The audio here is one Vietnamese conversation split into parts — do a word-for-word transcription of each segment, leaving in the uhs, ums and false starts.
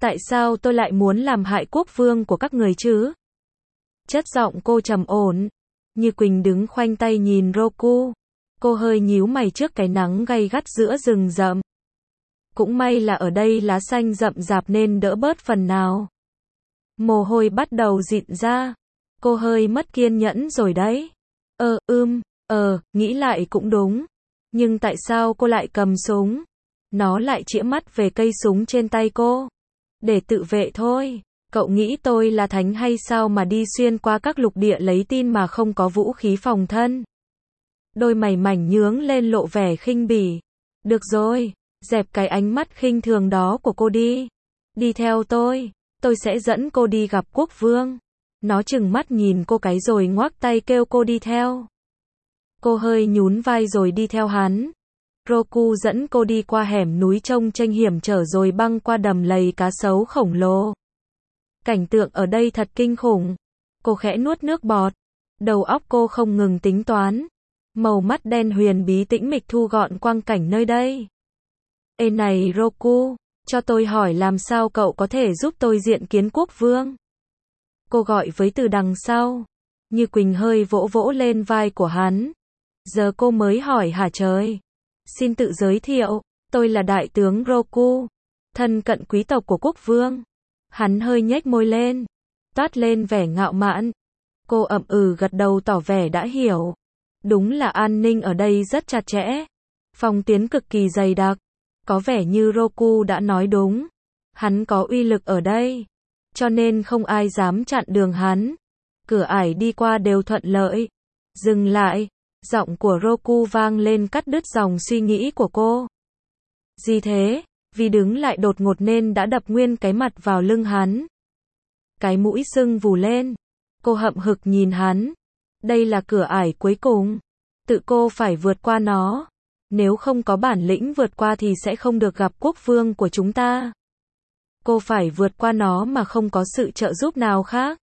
Tại sao tôi lại muốn làm hại quốc vương của các người chứ? Chất giọng cô trầm ổn. Như Quỳnh đứng khoanh tay nhìn Roku. Cô hơi nhíu mày trước cái nắng gay gắt giữa rừng rậm. Cũng may là ở đây lá xanh rậm rạp nên đỡ bớt phần nào. Mồ hôi bắt đầu dịn ra. Cô hơi mất kiên nhẫn rồi đấy. Ờ, ưm, ờ, nghĩ lại cũng đúng. Nhưng tại sao cô lại cầm súng? Nó lại chĩa mắt về cây súng trên tay cô. Để tự vệ thôi. Cậu nghĩ tôi là thánh hay sao mà đi xuyên qua các lục địa lấy tin mà không có vũ khí phòng thân? Đôi mày mảnh nhướng lên lộ vẻ khinh bỉ. Được rồi, dẹp cái ánh mắt khinh thường đó của cô đi. Đi theo tôi, tôi sẽ dẫn cô đi gặp quốc vương. Nó trừng mắt nhìn cô cái rồi ngoác tay kêu cô đi theo. Cô hơi nhún vai rồi đi theo hắn. Roku dẫn cô đi qua hẻm núi trông chênh hiểm trở rồi băng qua đầm lầy cá sấu khổng lồ. Cảnh tượng ở đây thật kinh khủng. Cô khẽ nuốt nước bọt. Đầu óc cô không ngừng tính toán. Màu mắt đen huyền bí tĩnh mịch thu gọn quang cảnh nơi đây. Ê này Roku, cho tôi hỏi làm sao cậu có thể giúp tôi diện kiến quốc vương? Cô gọi với từ đằng sau. Như Quỳnh hơi vỗ vỗ lên vai của hắn. Giờ cô mới hỏi hả trời? Xin tự giới thiệu, tôi là đại tướng Roku, thân cận quý tộc của quốc vương. Hắn hơi nhếch môi lên, toát lên vẻ ngạo mạn. Cô ậm ừ gật đầu tỏ vẻ đã hiểu. Đúng là an ninh ở đây rất chặt chẽ. Phòng tuyến cực kỳ dày đặc. Có vẻ như Roku đã nói đúng. Hắn có uy lực ở đây. Cho nên không ai dám chặn đường hắn. Cửa ải đi qua đều thuận lợi. Dừng lại. Giọng của Roku vang lên cắt đứt dòng suy nghĩ của cô. Gì thế? Vì đứng lại đột ngột nên đã đập nguyên cái mặt vào lưng hắn. Cái mũi sưng vù lên. Cô hậm hực nhìn hắn. Đây là cửa ải cuối cùng. Tự cô phải vượt qua nó. Nếu không có bản lĩnh vượt qua thì sẽ không được gặp quốc vương của chúng ta. Cô phải vượt qua nó mà không có sự trợ giúp nào khác.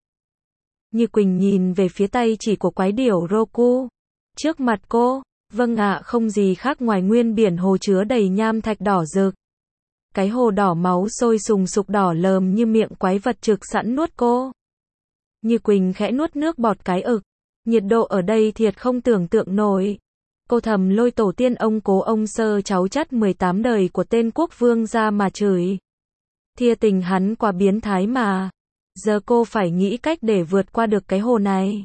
Như Quỳnh nhìn về phía tay chỉ của quái điểu Roku. Trước mặt cô, vâng ạ, không gì khác ngoài nguyên biển hồ chứa đầy nham thạch đỏ rực. Cái hồ đỏ máu sôi sùng sục đỏ lờm như miệng quái vật trực sẵn nuốt cô. Như Quỳnh khẽ nuốt nước bọt cái ực. Nhiệt độ ở đây thiệt không tưởng tượng nổi. Cô thầm lôi tổ tiên ông cố ông sơ cháu chắt mười tám đời của tên quốc vương ra mà chửi. Thia tình hắn quá biến thái mà. Giờ cô phải nghĩ cách để vượt qua được cái hồ này.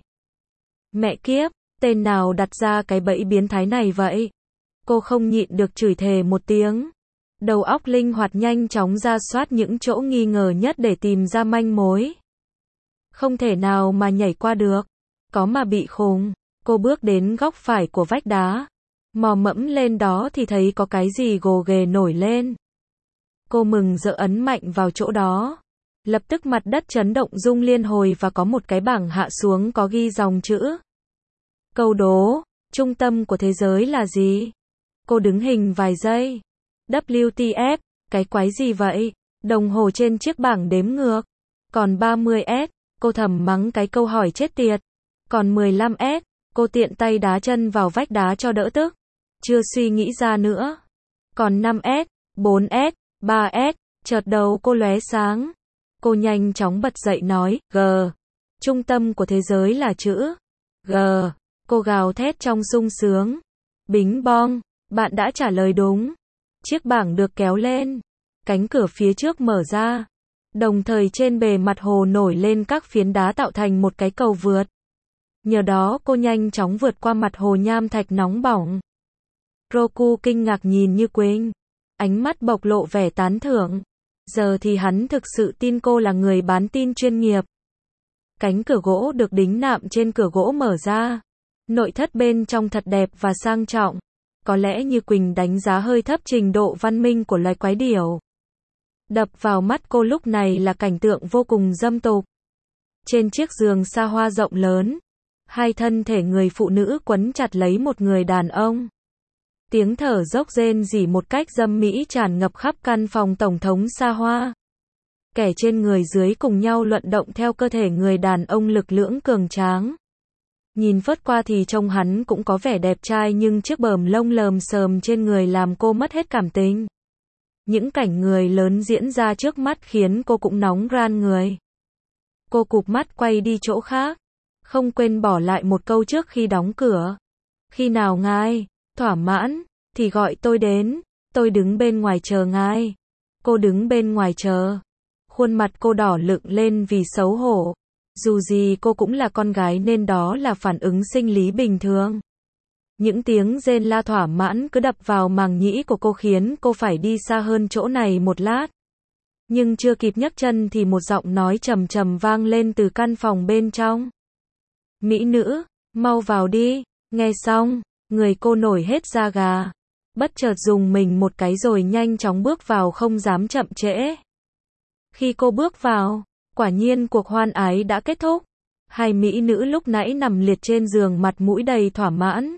Mẹ kiếp, tên nào đặt ra cái bẫy biến thái này vậy? Cô không nhịn được chửi thề một tiếng. Đầu óc linh hoạt nhanh chóng ra soát những chỗ nghi ngờ nhất để tìm ra manh mối. Không thể nào mà nhảy qua được. Có mà bị khùng. Cô bước đến góc phải của vách đá. Mò mẫm lên đó thì thấy có cái gì gồ ghề nổi lên. Cô mừng rỡ ấn mạnh vào chỗ đó. Lập tức mặt đất chấn động rung liên hồi và có một cái bảng hạ xuống có ghi dòng chữ. Câu đố, trung tâm của thế giới là gì? Cô đứng hình vài giây. vê kép tê, cái quái gì vậy? Đồng hồ trên chiếc bảng đếm ngược. Còn ba mươi ét, cô thầm mắng cái câu hỏi chết tiệt. Còn mười lăm ét, cô tiện tay đá chân vào vách đá cho đỡ tức. Chưa suy nghĩ ra nữa. Còn năm ét, bốn ét, ba ét, chợt đầu cô lóe sáng. Cô nhanh chóng bật dậy nói, G. Trung tâm của thế giới là chữ G. Cô gào thét trong sung sướng. Bính bong, bạn đã trả lời đúng. Chiếc bảng được kéo lên. Cánh cửa phía trước mở ra. Đồng thời trên bề mặt hồ nổi lên các phiến đá tạo thành một cái cầu vượt. Nhờ đó cô nhanh chóng vượt qua mặt hồ nham thạch nóng bỏng. Roku kinh ngạc nhìn Như Quỳnh. Ánh mắt bộc lộ vẻ tán thưởng. Giờ thì hắn thực sự tin cô là người bán tin chuyên nghiệp. Cánh cửa gỗ được đính nạm trên cửa gỗ mở ra. Nội thất bên trong thật đẹp và sang trọng. Có lẽ Như Quỳnh đánh giá hơi thấp trình độ văn minh của loài quái điểu. Đập vào mắt cô lúc này là cảnh tượng vô cùng dâm tục. Trên chiếc giường sa hoa rộng lớn, hai thân thể người phụ nữ quấn chặt lấy một người đàn ông. Tiếng thở dốc rên rỉ một cách dâm mỹ tràn ngập khắp căn phòng tổng thống xa hoa. Kẻ trên người dưới cùng nhau luận động theo cơ thể người đàn ông lực lưỡng cường tráng. Nhìn phớt qua thì trông hắn cũng có vẻ đẹp trai nhưng chiếc bờm lông lờm xờm trên người làm cô mất hết cảm tình. Những cảnh người lớn diễn ra trước mắt khiến cô cũng nóng ran người. Cô cụp mắt quay đi chỗ khác, không quên bỏ lại một câu trước khi đóng cửa. Khi nào ngài thỏa mãn, thì gọi tôi đến, tôi đứng bên ngoài chờ ngài. Cô đứng bên ngoài chờ. Khuôn mặt cô đỏ lựng lên vì xấu hổ. Dù gì cô cũng là con gái nên đó là phản ứng sinh lý bình thường. Những tiếng rên la thỏa mãn cứ đập vào màng nhĩ của cô khiến cô phải đi xa hơn chỗ này một lát. Nhưng chưa kịp nhấc chân thì một giọng nói trầm trầm vang lên từ căn phòng bên trong. Mỹ nữ, mau vào đi. Nghe xong, người cô nổi hết da gà. Bất chợt dùng mình một cái rồi nhanh chóng bước vào không dám chậm trễ. Khi cô bước vào, quả nhiên cuộc hoan ái đã kết thúc. Hai mỹ nữ lúc nãy nằm liệt trên giường mặt mũi đầy thỏa mãn.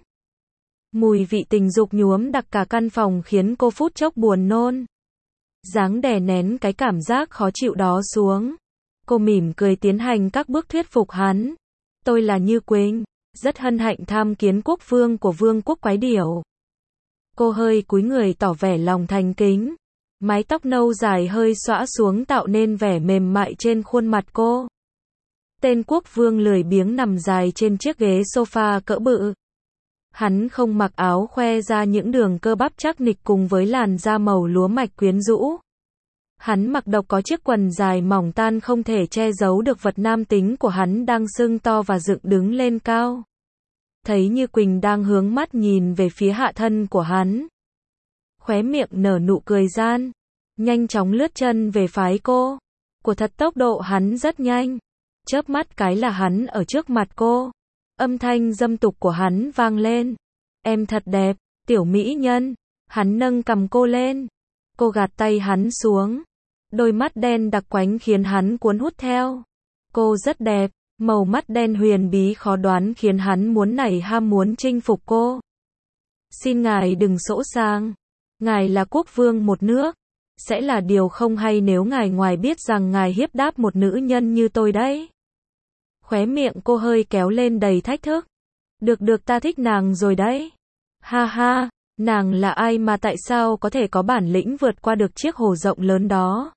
Mùi vị tình dục nhuốm đặc cả căn phòng khiến cô phút chốc buồn nôn. Dáng đè nén cái cảm giác khó chịu đó xuống. Cô mỉm cười tiến hành các bước thuyết phục hắn. Tôi là Như Quỳnh, rất hân hạnh tham kiến quốc vương của vương quốc Quái Điểu. Cô hơi cúi người tỏ vẻ lòng thành kính. Mái tóc nâu dài hơi xõa xuống tạo nên vẻ mềm mại trên khuôn mặt cô. Tên quốc vương lười biếng nằm dài trên chiếc ghế sofa cỡ bự. Hắn không mặc áo khoe ra những đường cơ bắp chắc nịch cùng với làn da màu lúa mạch quyến rũ. Hắn mặc độc có chiếc quần dài mỏng tan không thể che giấu được vật nam tính của hắn đang sưng to và dựng đứng lên cao. Thấy Như Quỳnh đang hướng mắt nhìn về phía hạ thân của hắn. Khóe miệng nở nụ cười gian. Nhanh chóng lướt chân về phái cô. Của thật tốc độ hắn rất nhanh. Chớp mắt cái là hắn ở trước mặt cô. Âm thanh dâm tục của hắn vang lên. Em thật đẹp, tiểu mỹ nhân. Hắn nâng cằm cô lên. Cô gạt tay hắn xuống. Đôi mắt đen đặc quánh khiến hắn cuốn hút theo. Cô rất đẹp. Màu mắt đen huyền bí khó đoán khiến hắn muốn nảy ham muốn chinh phục cô. Xin ngài đừng sỗ sàng. Ngài là quốc vương một nước. Sẽ là điều không hay nếu ngài ngoài biết rằng ngài hiếp đáp một nữ nhân như tôi đấy. Khóe miệng cô hơi kéo lên đầy thách thức. Được được ta thích nàng rồi đấy. Ha ha, nàng là ai mà tại sao có thể có bản lĩnh vượt qua được chiếc hồ rộng lớn đó.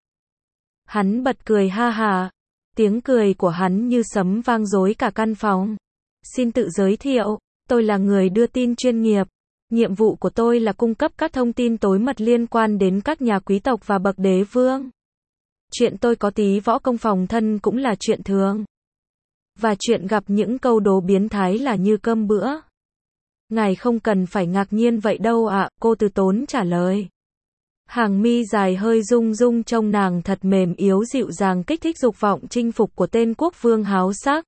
Hắn bật cười ha ha. Tiếng cười của hắn như sấm vang dối cả căn phòng. Xin tự giới thiệu, tôi là người đưa tin chuyên nghiệp. Nhiệm vụ của tôi là cung cấp các thông tin tối mật liên quan đến các nhà quý tộc và bậc đế vương. Chuyện tôi có tí võ công phòng thân cũng là chuyện thường. Và chuyện gặp những câu đố biến thái là như cơm bữa. Ngài không cần phải ngạc nhiên vậy đâu ạ, à, cô từ tốn trả lời. Hàng mi dài hơi rung rung trông nàng thật mềm yếu dịu dàng kích thích dục vọng chinh phục của tên quốc vương háo sắc.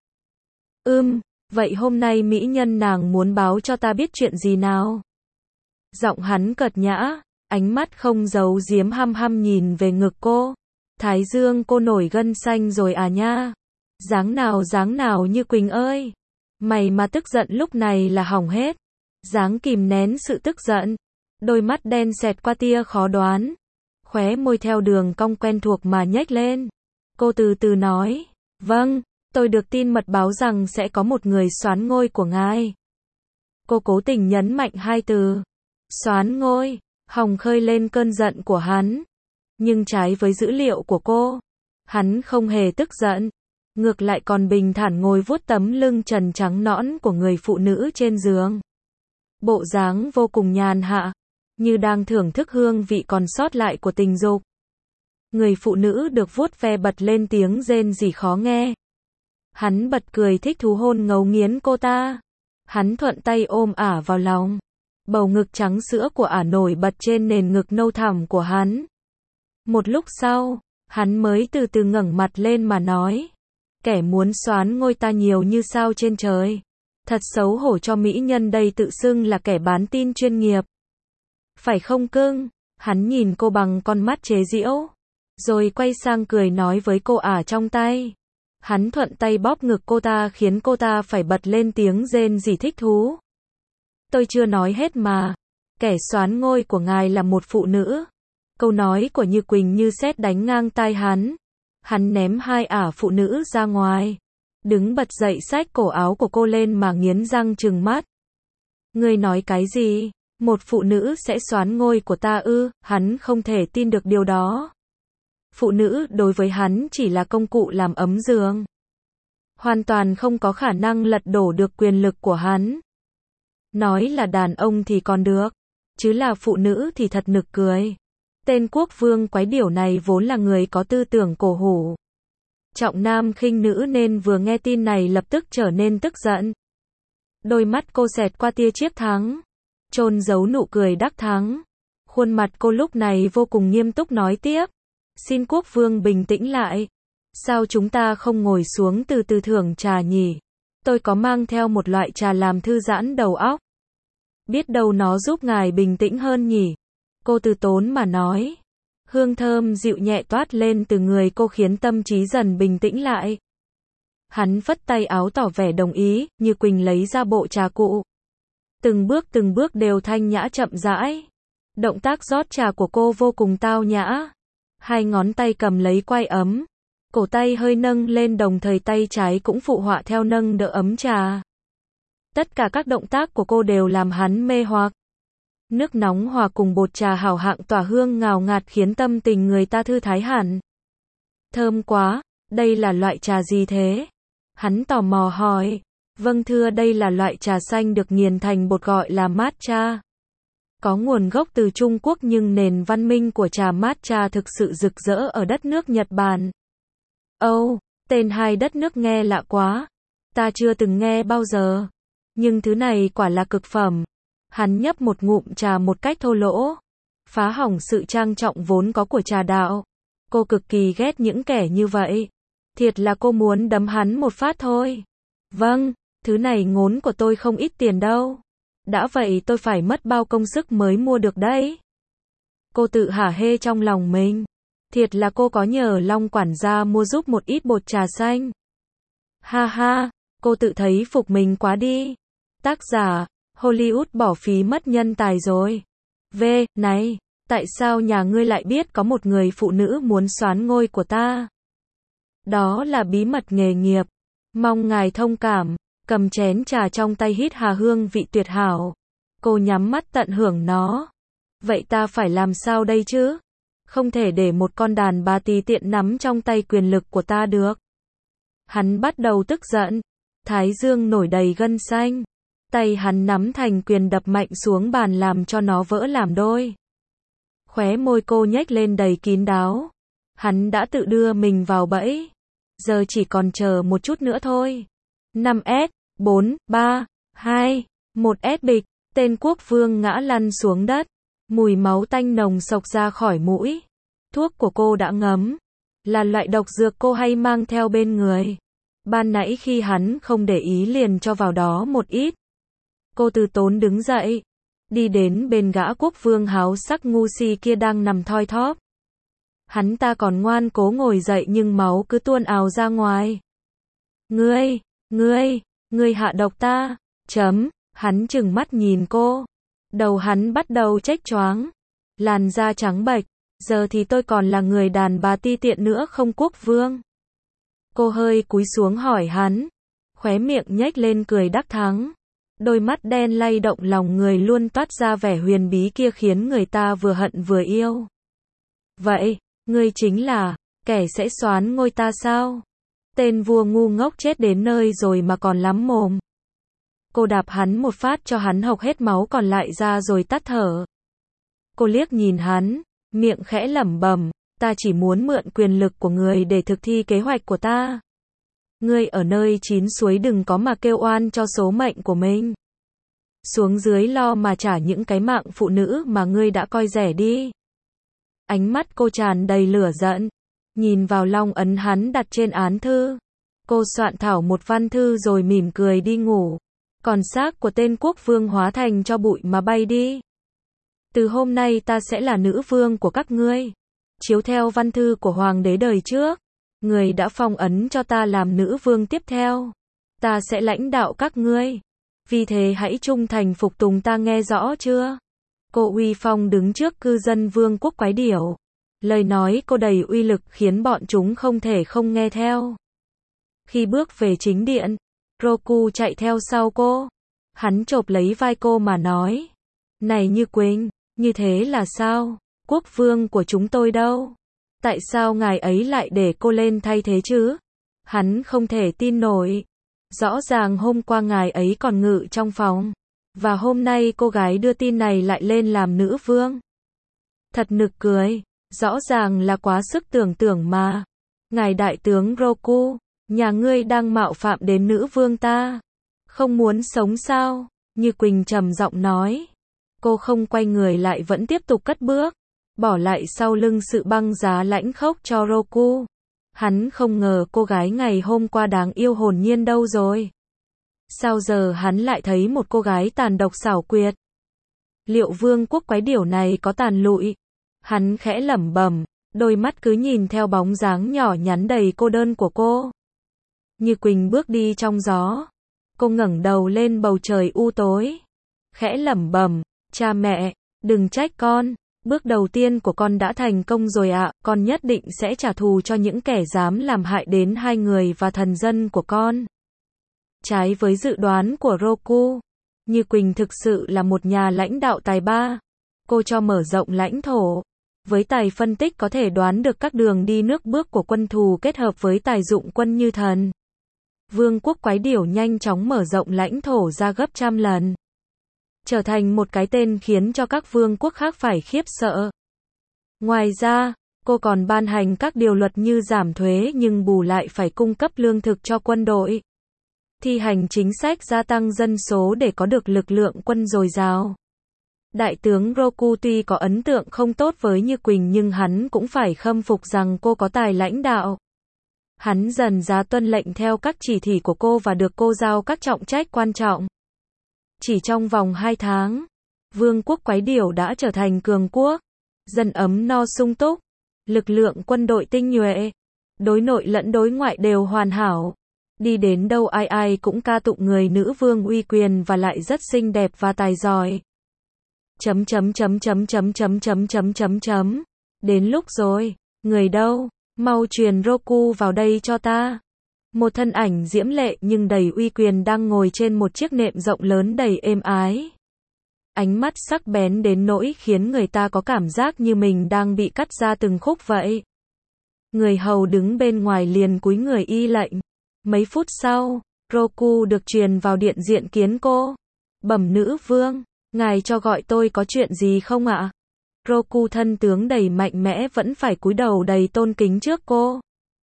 Ưm, vậy hôm nay mỹ nhân nàng muốn báo cho ta biết chuyện gì nào? Giọng hắn cợt nhã, ánh mắt không giấu giếm hăm hăm nhìn về ngực cô. Thái dương cô nổi gân xanh rồi à nha. Dáng nào dáng nào Như Quỳnh ơi. Mày mà tức giận lúc này là hỏng hết. Dáng kìm nén sự tức giận. Đôi mắt đen xẹt qua tia khó đoán. Khóe môi theo đường cong quen thuộc mà nhếch lên. Cô từ từ nói. Vâng, tôi được tin mật báo rằng sẽ có một người soán ngôi của ngài. Cô cố tình nhấn mạnh hai từ. Soán ngôi. Hòng khơi lên cơn giận của hắn. Nhưng trái với dữ liệu của cô. Hắn không hề tức giận. Ngược lại còn bình thản ngồi vuốt tấm lưng trần trắng nõn của người phụ nữ trên giường. Bộ dáng vô cùng nhàn hạ. Như đang thưởng thức hương vị còn sót lại của tình dục. Người phụ nữ được vuốt ve bật lên tiếng rên rỉ khó nghe. Hắn bật cười thích thú hôn ngấu nghiến cô ta. Hắn thuận tay ôm ả vào lòng. Bầu ngực trắng sữa của ả nổi bật trên nền ngực nâu thẳm của hắn. Một lúc sau, hắn mới từ từ ngẩng mặt lên mà nói. Kẻ muốn soán ngôi ta nhiều như sao trên trời. Thật xấu hổ cho mỹ nhân đây tự xưng là kẻ bán tin chuyên nghiệp. Phải không cưng? Hắn nhìn cô bằng con mắt chế giễu. Rồi quay sang cười nói với cô ả trong tay. Hắn thuận tay bóp ngực cô ta khiến cô ta phải bật lên tiếng rên rỉ thích thú. Tôi chưa nói hết mà. Kẻ soán ngôi của ngài là một phụ nữ. Câu nói của Như Quỳnh như sét đánh ngang tai hắn. Hắn ném hai ả phụ nữ ra ngoài. Đứng bật dậy xách cổ áo của cô lên mà nghiến răng trừng mắt. Ngươi nói cái gì? Một phụ nữ sẽ soán ngôi của ta ư? Hắn không thể tin được điều đó. Phụ nữ đối với hắn chỉ là công cụ làm ấm giường. Hoàn toàn không có khả năng lật đổ được quyền lực của hắn. Nói là đàn ông thì còn được, chứ là phụ nữ thì thật nực cười. Tên quốc vương quái điểu này vốn là người có tư tưởng cổ hủ, trọng nam khinh nữ, nên vừa nghe tin này lập tức trở nên tức giận. Đôi mắt cô xẹt qua tia chiếc thắng, chôn giấu nụ cười đắc thắng. Khuôn mặt cô lúc này vô cùng nghiêm túc nói tiếp. Xin quốc vương bình tĩnh lại. Sao chúng ta không ngồi xuống từ từ thưởng trà nhỉ? Tôi có mang theo một loại trà làm thư giãn đầu óc. Biết đâu nó giúp ngài bình tĩnh hơn nhỉ? Cô từ tốn mà nói. Hương thơm dịu nhẹ toát lên từ người cô khiến tâm trí dần bình tĩnh lại. Hắn phất tay áo tỏ vẻ đồng ý, như Quỳnh lấy ra bộ trà cụ. Từng bước từng bước đều thanh nhã chậm rãi. Động tác rót trà của cô vô cùng tao nhã. Hai ngón tay cầm lấy quai ấm. Cổ tay hơi nâng lên, đồng thời tay trái cũng phụ họa theo nâng đỡ ấm trà. Tất cả các động tác của cô đều làm hắn mê hoặc. Nước nóng hòa cùng bột trà hảo hạng tỏa hương ngào ngạt khiến tâm tình người ta thư thái hẳn. Thơm quá, đây là loại trà gì thế? Hắn tò mò hỏi. Vâng thưa, đây là loại trà xanh được nghiền thành bột gọi là matcha. Có nguồn gốc từ Trung Quốc nhưng nền văn minh của trà matcha thực sự rực rỡ ở đất nước Nhật Bản. Âu, oh, tên hai đất nước nghe lạ quá. Ta chưa từng nghe bao giờ. Nhưng thứ này quả là cực phẩm. Hắn nhấp một ngụm trà một cách thô lỗ, phá hỏng sự trang trọng vốn có của trà đạo. Cô cực kỳ ghét những kẻ như vậy. Thiệt là cô muốn đấm hắn một phát thôi. Vâng, thứ này ngốn của tôi không ít tiền đâu. Đã vậy tôi phải mất bao công sức mới mua được đấy. Cô tự hả hê trong lòng mình. Thiệt là cô có nhờ Long quản gia mua giúp một ít bột trà xanh. Ha ha, cô tự thấy phục mình quá đi. Tác giả, Hollywood bỏ phí mất nhân tài rồi. V, này, tại sao nhà ngươi lại biết có một người phụ nữ muốn soán ngôi của ta? Đó là bí mật nghề nghiệp. Mong ngài thông cảm. Cầm chén trà trong tay hít hà hương vị tuyệt hảo. Cô nhắm mắt tận hưởng nó. Vậy ta phải làm sao đây chứ? Không thể để một con đàn bà tùy tiện nắm trong tay quyền lực của ta được. Hắn bắt đầu tức giận. Thái dương nổi đầy gân xanh. Tay hắn nắm thành quyền đập mạnh xuống bàn làm cho nó vỡ làm đôi. Khóe môi cô nhếch lên đầy kín đáo. Hắn đã tự đưa mình vào bẫy. Giờ chỉ còn chờ một chút nữa thôi. năm S, bốn, ba, hai, một S bịch. Tên quốc vương ngã lăn xuống đất. Mùi máu tanh nồng xộc ra khỏi mũi. Thuốc của cô đã ngấm. Là loại độc dược cô hay mang theo bên người. Ban nãy khi hắn không để ý liền cho vào đó một ít. Cô từ tốn đứng dậy. Đi đến bên gã quốc vương háo sắc ngu si kia đang nằm thoi thóp. Hắn ta còn ngoan cố ngồi dậy nhưng máu cứ tuôn ào ra ngoài. Ngươi, ngươi, ngươi hạ độc ta. Chấm, hắn trừng mắt nhìn cô. Đầu hắn bắt đầu chếch choáng. Làn da trắng bệch. Giờ thì tôi còn là người đàn bà ti tiện nữa không quốc vương? Cô hơi cúi xuống hỏi hắn. Khóe miệng nhếch lên cười đắc thắng. Đôi mắt đen lay động lòng người luôn toát ra vẻ huyền bí kia khiến người ta vừa hận vừa yêu. Vậy, ngươi chính là kẻ sẽ soán ngôi ta sao? Tên vua ngu ngốc chết đến nơi rồi mà còn lắm mồm. Cô đạp hắn một phát cho hắn hộc hết máu còn lại ra rồi tắt thở. Cô liếc nhìn hắn, miệng khẽ lẩm bẩm, ta chỉ muốn mượn quyền lực của người để thực thi kế hoạch của ta. Ngươi ở nơi chín suối đừng có mà kêu oan cho số mệnh của mình. Xuống dưới lo mà trả những cái mạng phụ nữ mà ngươi đã coi rẻ đi. Ánh mắt cô tràn đầy lửa giận. Nhìn vào long ấn hắn đặt trên án thư. Cô soạn thảo một văn thư rồi mỉm cười đi ngủ. Còn xác của tên quốc vương hóa thành cho bụi mà bay đi. Từ hôm nay ta sẽ là nữ vương của các ngươi. Chiếu theo văn thư của hoàng đế đời trước. Người đã phong ấn cho ta làm nữ vương tiếp theo. Ta sẽ lãnh đạo các ngươi. Vì thế hãy trung thành phục tùng ta, nghe rõ chưa? Cô uy phong đứng trước cư dân vương quốc quái điểu. Lời nói cô đầy uy lực khiến bọn chúng không thể không nghe theo. Khi bước về chính điện, Roku chạy theo sau cô. Hắn chộp lấy vai cô mà nói. Này Như Quỳnh, như thế là sao? Quốc vương của chúng tôi đâu? Tại sao ngài ấy lại để cô lên thay thế chứ? Hắn không thể tin nổi. Rõ ràng hôm qua ngài ấy còn ngự trong phòng. Và hôm nay cô gái đưa tin này lại lên làm nữ vương. Thật nực cười. Rõ ràng là quá sức tưởng tượng mà. Ngài đại tướng Roku, nhà ngươi đang mạo phạm đến nữ vương ta. Không muốn sống sao? Như Quỳnh trầm giọng nói. Cô không quay người lại vẫn tiếp tục cất bước. Bỏ lại sau lưng sự băng giá lãnh khốc cho Roku. Hắn không ngờ cô gái ngày hôm qua đáng yêu hồn nhiên đâu rồi. Sao giờ hắn lại thấy một cô gái tàn độc xảo quyệt? Liệu vương quốc quái điểu này có tàn lụi? Hắn khẽ lẩm bẩm, đôi mắt cứ nhìn theo bóng dáng nhỏ nhắn đầy cô đơn của cô. Như Quỳnh bước đi trong gió. Cô ngẩng đầu lên bầu trời u tối. Khẽ lẩm bẩm, cha mẹ, đừng trách con. Bước đầu tiên của con đã thành công rồi ạ, con nhất định sẽ trả thù cho những kẻ dám làm hại đến hai người và thần dân của con. Trái với dự đoán của Roku, Như Quỳnh thực sự là một nhà lãnh đạo tài ba. Cô cho mở rộng lãnh thổ. Với tài phân tích có thể đoán được các đường đi nước bước của quân thù kết hợp với tài dụng quân như thần. Vương quốc quái điểu nhanh chóng mở rộng lãnh thổ ra gấp trăm lần. Trở thành một cái tên khiến cho các vương quốc khác phải khiếp sợ. Ngoài ra, cô còn ban hành các điều luật như giảm thuế nhưng bù lại phải cung cấp lương thực cho quân đội. Thi hành chính sách gia tăng dân số để có được lực lượng quân dồi dào. Đại tướng Roku tuy có ấn tượng không tốt với Như Quỳnh nhưng hắn cũng phải khâm phục rằng cô có tài lãnh đạo. Hắn dần dà tuân lệnh theo các chỉ thị của cô và được cô giao các trọng trách quan trọng. Chỉ trong vòng hai tháng, vương quốc quái điểu đã trở thành cường quốc, dân ấm no sung túc, lực lượng quân đội tinh nhuệ, đối nội lẫn đối ngoại đều hoàn hảo. Đi đến đâu ai ai cũng ca tụng người nữ vương uy quyền và lại rất xinh đẹp và tài giỏi. Chấm chấm chấm chấm chấm chấm chấm chấm chấm chấm. Đến lúc rồi, người đâu? Mau truyền Roku vào đây cho ta. Một thân ảnh diễm lệ nhưng đầy uy quyền đang ngồi trên một chiếc nệm rộng lớn đầy êm ái. Ánh mắt sắc bén đến nỗi khiến người ta có cảm giác như mình đang bị cắt ra từng khúc vậy. Người hầu đứng bên ngoài liền cúi người y lệnh. Mấy phút sau, Roku được truyền vào điện diện kiến cô. Bẩm nữ vương, ngài cho gọi tôi có chuyện gì không ạ? Roku thân tướng đầy mạnh mẽ vẫn phải cúi đầu đầy tôn kính trước cô.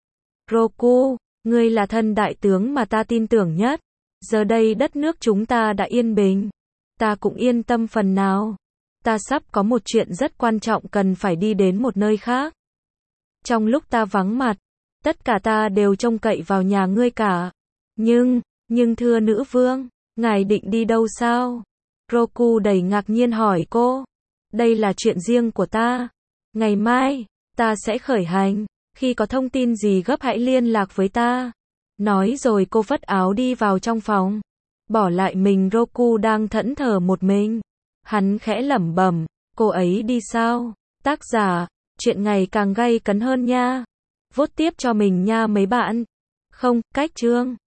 Roku, ngươi là thân đại tướng mà ta tin tưởng nhất. Giờ đây đất nước chúng ta đã yên bình. Ta cũng yên tâm phần nào. Ta sắp có một chuyện rất quan trọng cần phải đi đến một nơi khác. Trong lúc ta vắng mặt, tất cả ta đều trông cậy vào nhà ngươi cả. Nhưng, nhưng thưa nữ vương, ngài định đi đâu sao? Roku đầy ngạc nhiên hỏi cô. Đây là chuyện riêng của ta. Ngày mai, ta sẽ khởi hành. Khi có thông tin gì gấp hãy liên lạc với ta. Nói rồi cô vất áo đi vào trong phòng. Bỏ lại mình Roku đang thẫn thờ một mình. Hắn khẽ lẩm bẩm, cô ấy đi sao? Tác giả, chuyện ngày càng gay cấn hơn nha. Vote tiếp cho mình nha mấy bạn. Không, cách chương.